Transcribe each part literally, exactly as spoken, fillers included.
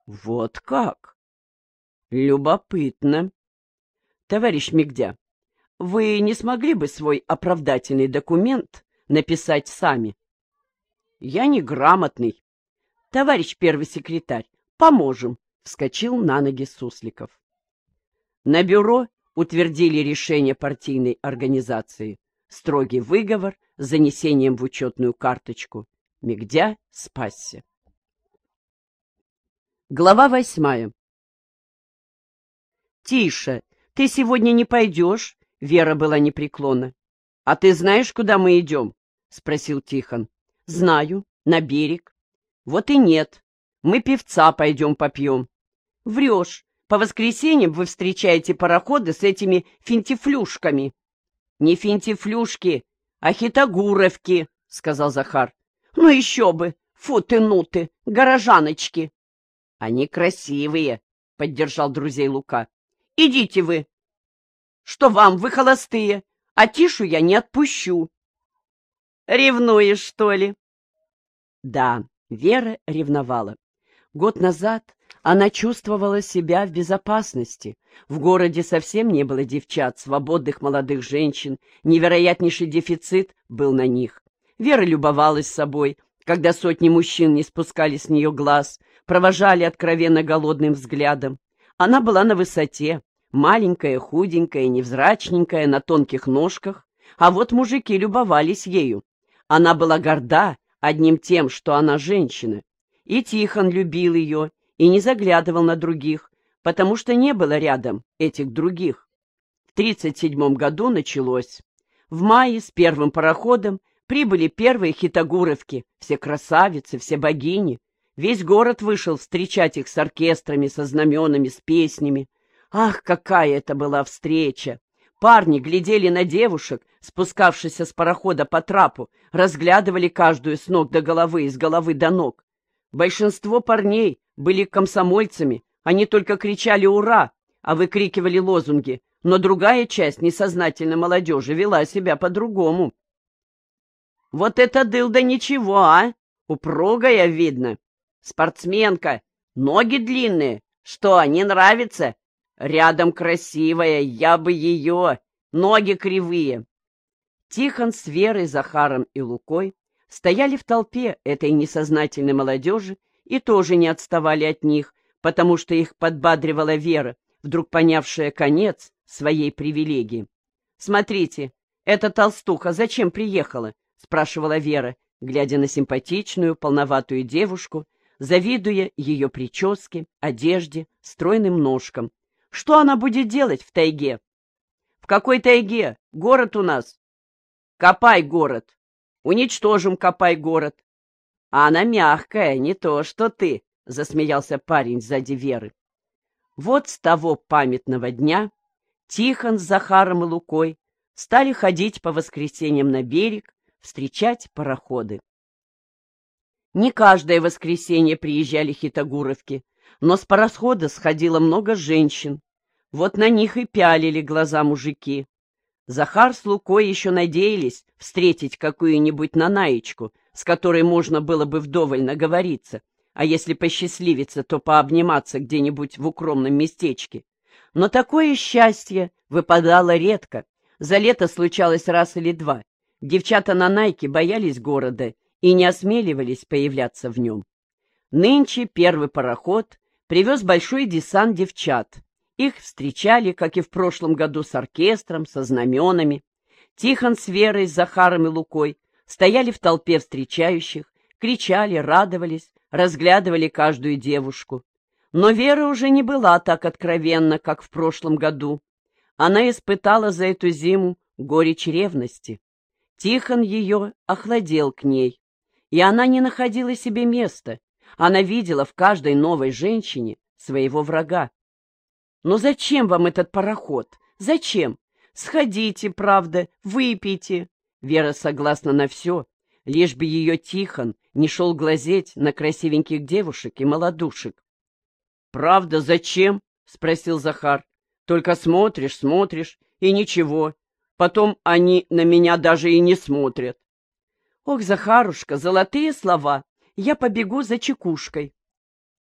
Вот как? Любопытно. Товарищ Мигдя, вы не смогли бы свой оправдательный документ написать сами? Я неграмотный. Товарищ первый секретарь, поможем, вскочил на ноги Сусликов. На бюро утвердили решение партийной организации. Строгий выговор с занесением в учетную карточку. Мигдя спасся. Глава восьмая. «Тише, ты сегодня не пойдешь?» — Вера была непреклонна. «А ты знаешь, куда мы идем?» — спросил Тихон. «Знаю, на берег». «Вот и нет. Мы певца пойдем попьем». «Врешь. По воскресеньям вы встречаете пароходы с этими финтифлюшками». «Не финтифлюшки, а хитогуровки», — сказал Захар. «Ну еще бы! Фу ты, ну ты, горожаночки!» «Они красивые», — поддержал друзей Лука. «Идите вы!» «Что вам, вы холостые, а Тишу я не отпущу». «Ревнуешь, что ли?» Да, Вера ревновала. Год назад она чувствовала себя в безопасности. В городе совсем не было девчат, свободных молодых женщин, невероятнейший дефицит был на них. Вера любовалась собой, когда сотни мужчин не спускали с нее глаз, провожали откровенно голодным взглядом. Она была на высоте, маленькая, худенькая, невзрачненькая, на тонких ножках, а вот мужики любовались ею. Она была горда одним тем, что она женщина. И Тихон любил ее и не заглядывал на других, потому что не было рядом этих других. В тридцать седьмом году началось. В мае с первым пароходом прибыли первые хитогуровки, все красавицы, все богини. Весь город вышел встречать их с оркестрами, со знаменами, с песнями. Ах, какая это была встреча! Парни глядели на девушек, спускавшихся с парохода по трапу, разглядывали каждую с ног до головы и с головы до ног. Большинство парней были комсомольцами, они только кричали «Ура!», а выкрикивали лозунги, но другая часть несознательной молодежи вела себя по-другому. «Вот это дылда ничего, а! Упругая, видно! Спортсменка! Ноги длинные! Что, не нравится? Рядом красивая, я бы ее! Ноги кривые!» Тихон с Верой, Захаром и Лукой стояли в толпе этой несознательной молодежи и тоже не отставали от них, потому что их подбадривала Вера, вдруг понявшая конец своей привилегии. «Смотрите, эта толстуха зачем приехала?» — спрашивала Вера, глядя на симпатичную, полноватую девушку, завидуя ее прическе, одежде, стройным ножкам. «Что она будет делать в тайге?» «В какой тайге? Город у нас». «Копай город. Уничтожим Копай город». «А она мягкая, не то что ты», — засмеялся парень сзади Веры. Вот с того памятного дня Тихон с Захаром и Лукой стали ходить по воскресеньям на берег, встречать пароходы. Не каждое воскресенье приезжали хитогуровки, но с парохода сходило много женщин. Вот на них и пялили глаза мужики. Захар с Лукой еще надеялись встретить какую-нибудь нанаечку, с которой можно было бы вдоволь наговориться, а если посчастливится, то пообниматься где-нибудь в укромном местечке. Но такое счастье выпадало редко, за лето случалось раз или два. Девчата-нанайки боялись города и не осмеливались появляться в нем. Нынче первый пароход привез большой десант девчат. Их встречали, как и в прошлом году, с оркестром, со знаменами. Тихон с Верой, с Захаром и Лукой стояли в толпе встречающих, кричали, радовались, разглядывали каждую девушку. Но Вера уже не была так откровенна, как в прошлом году. Она испытала за эту зиму горечь ревности. Тихон ее охладел к ней, и она не находила себе места. Она видела в каждой новой женщине своего врага. «Но зачем вам этот пароход? Зачем? Сходите, правда, выпейте». Вера согласна на все, лишь бы ее Тихон не шел глазеть на красивеньких девушек и молодушек. «Правда, зачем?» — спросил Захар. «Только смотришь, смотришь, и ничего. Потом они на меня даже и не смотрят». «Ох, Захарушка, золотые слова! Я побегу за чекушкой».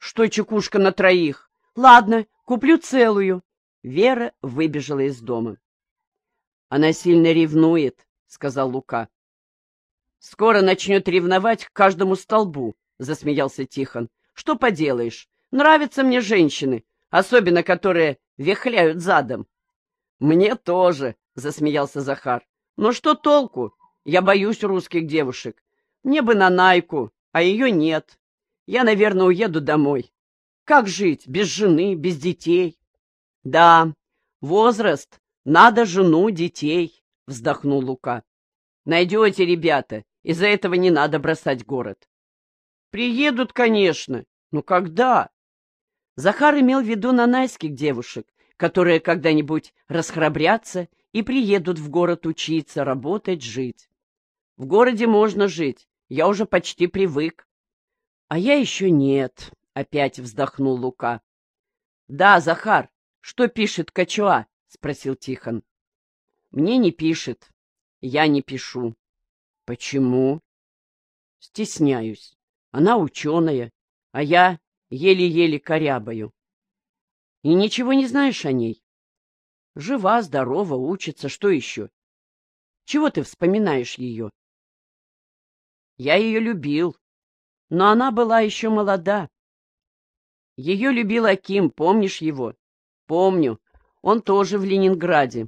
Что чекушка на троих? Ладно, куплю целую. Вера выбежала из дома. Она сильно ревнует, сказал Лука. Скоро начнет ревновать к каждому столбу, засмеялся Тихон. Что поделаешь? Нравятся мне женщины, особенно которые вихляют задом. Мне тоже, засмеялся Захар. Но что толку? Я боюсь русских девушек. Мне бы на Найку, а ее нет. Я, наверное, уеду домой. Как жить без жены, без детей? Да, возраст, надо жену, детей, вздохнул Лука. Найдете, ребята, из-за этого не надо бросать город. Приедут, конечно, но когда? Захар имел в виду нанайских девушек, которые когда-нибудь расхрабрятся и приедут в город учиться, работать, жить. В городе можно жить, я уже почти привык. А я еще нет, опять вздохнул Лука. Да, Захар, что пишет Качуа? Спросил Тихон. Мне не пишет, я не пишу. Почему? Стесняюсь. Она ученая, а я еле-еле корябаю. И ничего не знаешь о ней? Жива, здорова, учится, что еще? Чего ты вспоминаешь ее? Я ее любил, но она была еще молода. Ее любил Аким, помнишь его? Помню, он тоже в Ленинграде.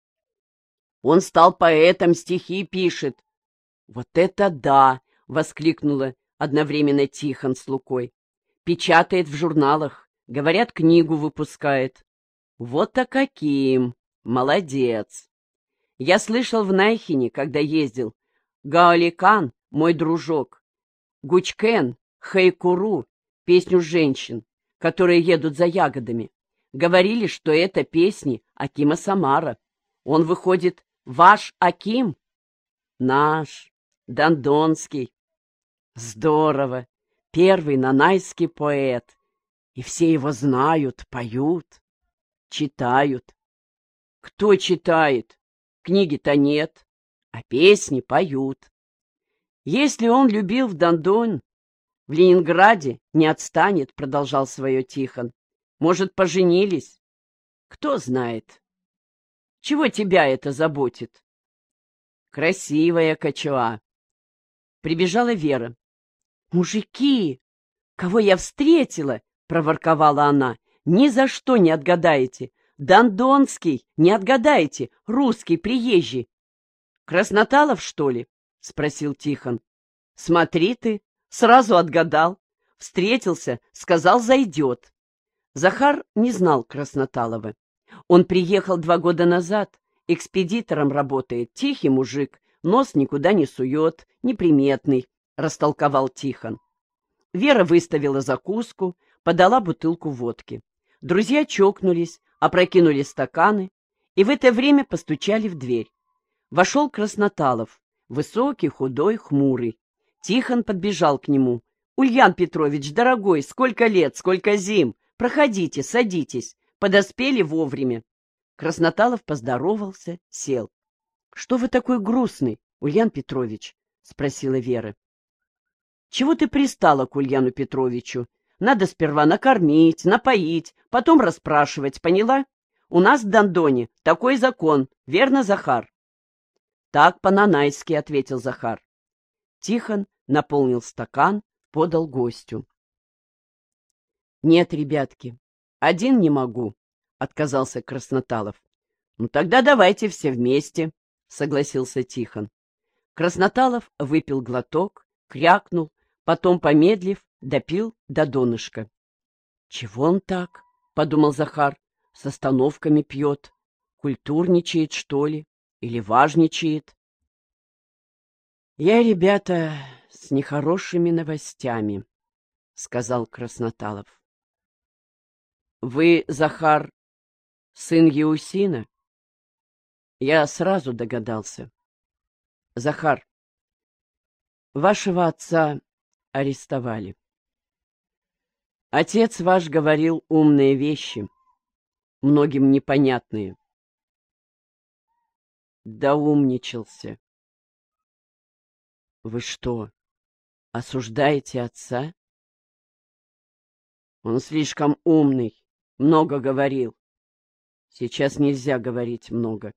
Он стал поэтом, стихи пишет. Вот это да! — воскликнула одновременно Тихон с Лукой. Печатает в журналах, говорят, книгу выпускает. Вот а каким! Молодец! Я слышал в Найхине, когда ездил. Гаоликан, мой дружок, Гучкен, Хайкуру, песню женщин, которые едут за ягодами. Говорили, что это песни Акима Самара. Он, выходит, ваш Аким? Наш, Дандонский. Здорово! Первый нанайский поэт. И все его знают, поют, читают. Кто читает? Книги-то нет, а песни поют. Если он любил в Дандон, в Ленинграде не отстанет, продолжал свое Тихон. Может, поженились? Кто знает. Чего тебя это заботит? Красивая Качуа. Прибежала Вера. «Мужики, кого я встретила?» — проворковала она. «Ни за что не отгадаете. Дандонский, не отгадаете, русский, приезжий». «Красноталов, что ли?» — спросил Тихон. «Смотри ты, сразу отгадал. Встретился, сказал, зайдет». Захар не знал Красноталова. Он приехал два года назад, экспедитором работает, тихий мужик, нос никуда не сует, неприметный, растолковал Тихон. Вера выставила закуску, подала бутылку водки. Друзья чокнулись, опрокинули стаканы, и в это время постучали в дверь. Вошел Красноталов, высокий, худой, хмурый. Тихон подбежал к нему. «Ульян Петрович, дорогой, сколько лет, сколько зим! Проходите, садитесь, подоспели вовремя». Красноталов поздоровался, сел. — Что вы такой грустный, Ульян Петрович? — спросила Вера. — Чего ты пристала к Ульяну Петровичу? Надо сперва накормить, напоить, потом расспрашивать, поняла? У нас в Дандоне такой закон, верно, Захар? — Так по-нанайски, — ответил Захар. Тихон наполнил стакан, подал гостю. — Нет, ребятки, один не могу, — отказался Красноталов. — Ну тогда давайте все вместе, — согласился Тихон. Красноталов выпил глоток, крякнул, потом, помедлив, допил до донышка. — Чего он так? — подумал Захар. — С остановками пьет. Культурничает, что ли? Или важничает? — Я, ребята, с нехорошими новостями, — сказал Красноталов. — Вы, Захар, сын Еусина? Я сразу догадался. Захар, вашего отца арестовали. Отец ваш говорил умные вещи, многим непонятные. Да умничался. Вы что, осуждаете отца? Он слишком умный, много говорил. Сейчас нельзя говорить много.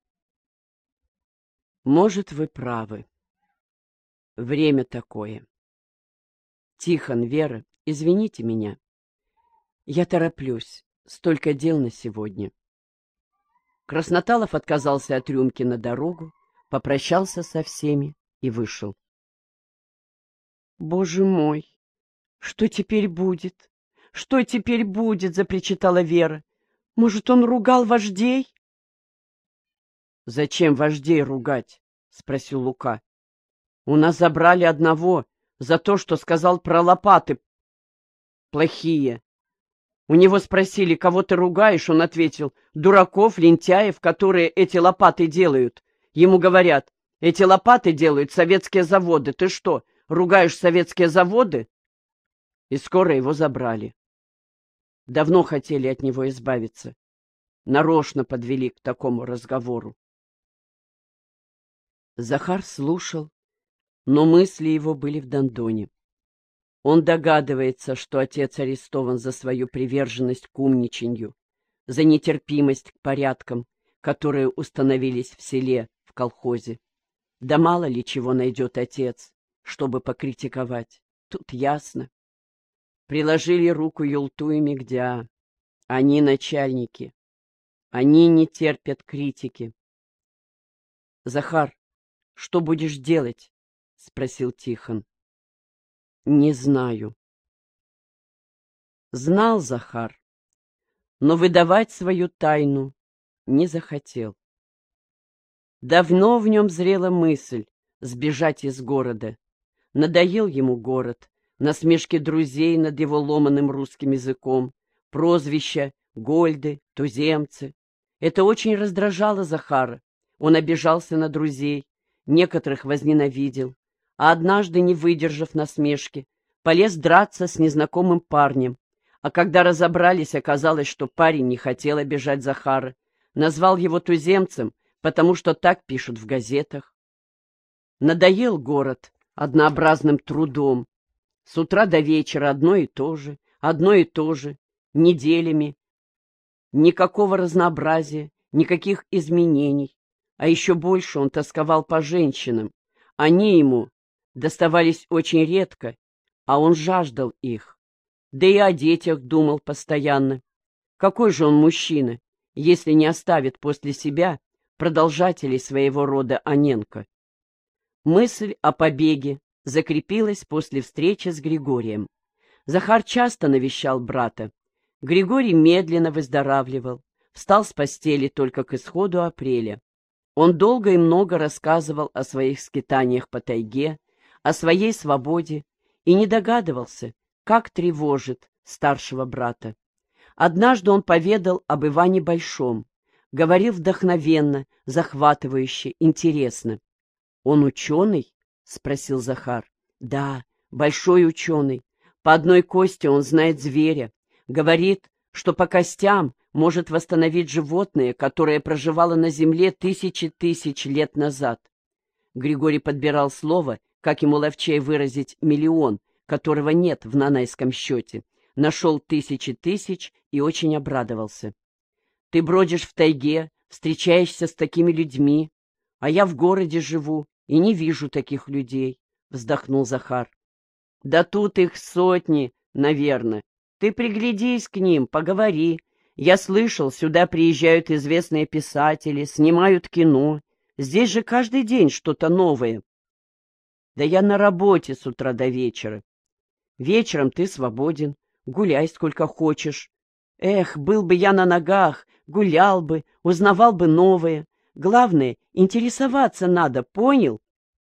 Может, вы правы. Время такое. Тихон, Вера, извините меня. Я тороплюсь. Столько дел на сегодня. Красноталов отказался от рюмки на дорогу, попрощался со всеми и вышел. «Боже мой, что теперь будет? Что теперь будет?» — запричитала Вера. «Может, он ругал вождей?» «Зачем вождей ругать?» — спросил Лука. «У нас забрали одного за то, что сказал про лопаты плохие. У него спросили, кого ты ругаешь, он ответил: дураков, лентяев, которые эти лопаты делают. Ему говорят: эти лопаты делают советские заводы. Ты что, ругаешь советские заводы?» И скоро его забрали. Давно хотели от него избавиться. Нарочно подвели к такому разговору. Захар слушал, но мысли его были в Дондоне. Он догадывается, что отец арестован за свою приверженность к умничанью, за нетерпимость к порядкам, которые установились в селе, в колхозе. Да мало ли чего найдет отец, чтобы покритиковать. Тут ясно. Приложили руку Юлту и Мигдя. Они начальники. Они не терпят критики. — Захар, что будешь делать? — спросил Тихон. — Не знаю. Знал Захар, но выдавать свою тайну не захотел. Давно в нем зрела мысль сбежать из города. Надоел ему город, насмешки друзей над его ломаным русским языком, прозвища, гольды, туземцы. Это очень раздражало Захара. Он обижался на друзей, некоторых возненавидел, а однажды, не выдержав насмешки, полез драться с незнакомым парнем. А когда разобрались, оказалось, что парень не хотел обижать Захара, назвал его туземцем, потому что так пишут в газетах. Надоел город однообразным трудом. С утра до вечера одно и то же, одно и то же, неделями. Никакого разнообразия, никаких изменений. А еще больше он тосковал по женщинам. Они ему доставались очень редко, а он жаждал их. Да и о детях думал постоянно. Какой же он мужчина, если не оставит после себя продолжателей своего рода Аненко? Мысль о побеге закрепилась после встречи с Григорием. Захар часто навещал брата. Григорий медленно выздоравливал, встал с постели только к исходу апреля. Он долго и много рассказывал о своих скитаниях по тайге, о своей свободе, и не догадывался, как тревожит старшего брата. Однажды он поведал об Иване Большом, говорил вдохновенно, захватывающе, интересно. — Он ученый? — спросил Захар. — Да, большой ученый. По одной кости он знает зверя. Говорит, что по костям может восстановить животное, которое проживало на земле тысячи тысяч лет назад. Григорий подбирал слово, как ему ловчей выразить миллион, которого нет в нанайском счете. Нашел тысячи тысяч и очень обрадовался. Ты бродишь в тайге, встречаешься с такими людьми, а я в городе живу и не вижу таких людей, — вздохнул Захар. — Да тут их сотни, наверное. Ты приглядись к ним, поговори. Я слышал, сюда приезжают известные писатели, снимают кино. Здесь же каждый день что-то новое. Да я на работе с утра до вечера. Вечером ты свободен, гуляй сколько хочешь. Эх, был бы я на ногах, гулял бы, узнавал бы новое. Главное, интересоваться надо, понял?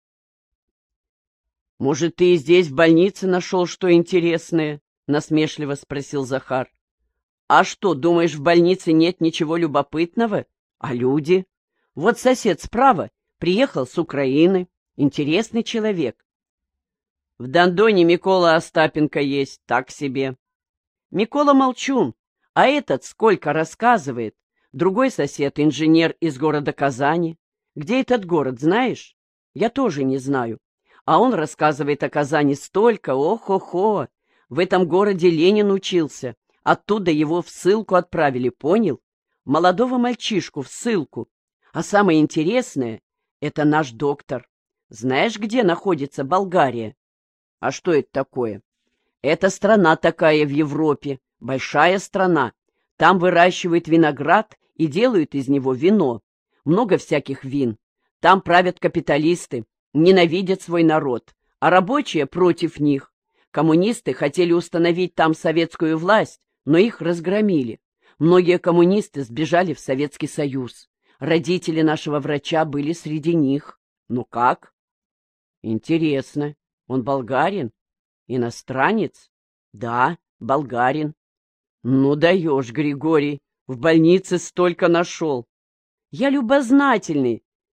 — Может, ты и здесь в больнице нашел что интересное? — насмешливо спросил Захар. — А что, думаешь, в больнице нет ничего любопытного? А люди? Вот сосед справа приехал с Украины. Интересный человек. В Дондоне Микола Остапенко есть, так себе. Микола молчун, а этот сколько рассказывает. Другой сосед — инженер из города Казани. Где этот город, знаешь? Я тоже не знаю. А он рассказывает о Казани столько, ох-хо-хо. В этом городе Ленин учился, Оттуда его в ссылку отправили, понял? Молодого мальчишку в ссылку. А самое интересное — это наш доктор. Знаешь, где находится Болгария? А что это такое? Это страна такая в Европе, большая страна. Там выращивают виноград и делают из него вино. Много всяких вин. Там правят капиталисты, ненавидят свой народ, а рабочие против них. Коммунисты хотели установить там советскую власть, но их разгромили. Многие коммунисты сбежали в Советский Союз. Родители нашего врача были среди них. Ну как? Интересно. Он болгарин? Иностранец? Да, болгарин. Ну даешь, Григорий, в больнице столько нашел. Я любознательный,